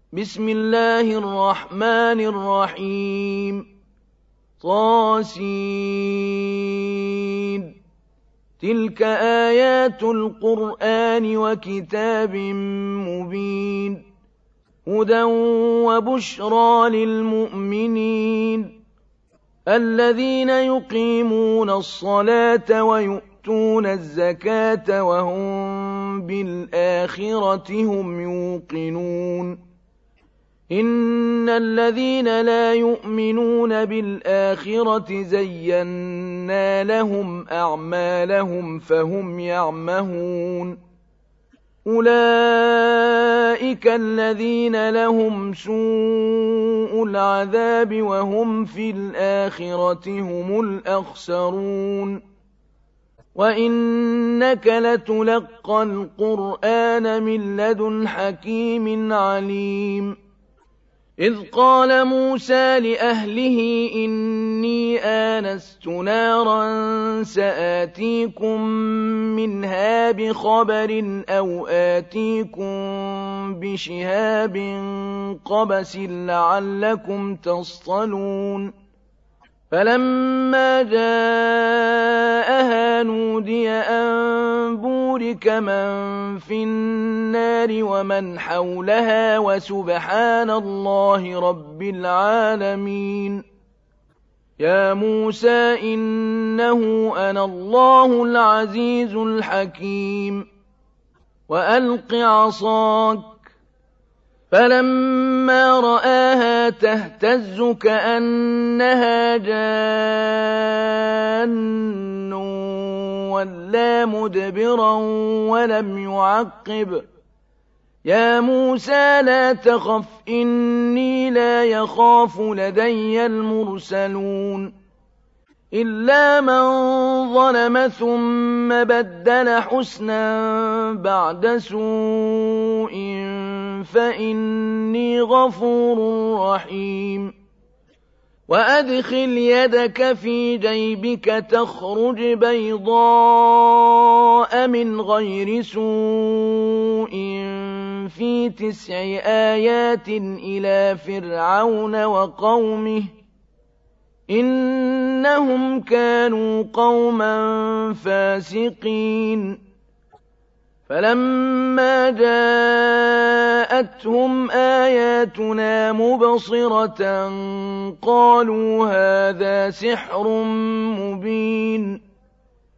بسم الله الرحمن الرحيم طاسين تلك آيات القرآن وكتاب مبين هدى وبشرى للمؤمنين الذين يقيمون الصلاة ويؤتون الزكاة وهم بالآخرة هم يوقنون إن الذين لا يؤمنون بالآخرة زينا لهم أعمالهم فهم يعمهون أولئك الذين لهم سوء العذاب وهم في الآخرة هم الأخسرون وإنك لتلقى القرآن من لدن حكيم عليم إذ قال موسى لأهله إني آنست نارا سآتيكم منها بخبر أو آتيكم بشهاب قبس لعلكم تصطلون فلما جاءها نودي أن بورك من في النار ومن حولها وسبحان الله رب العالمين يا موسى إنه أنا الله العزيز الحكيم وألق عصاك فلما رآها تهتز كأنها جان ولا مدبرا ولم يعقب يا موسى لا تخف إني لا يخاف لدي المرسلون إلا من ظلم ثم بدل حسنا بعد سوء فإني غفور رحيم وأدخل يدك في جيبك تخرج بيضاء من غير سوء في 9 آيات إلى فرعون وقومه إنهم كانوا قوما فاسقين فلما جاءتهم آياتنا مبصرة قالوا هذا سحر مبين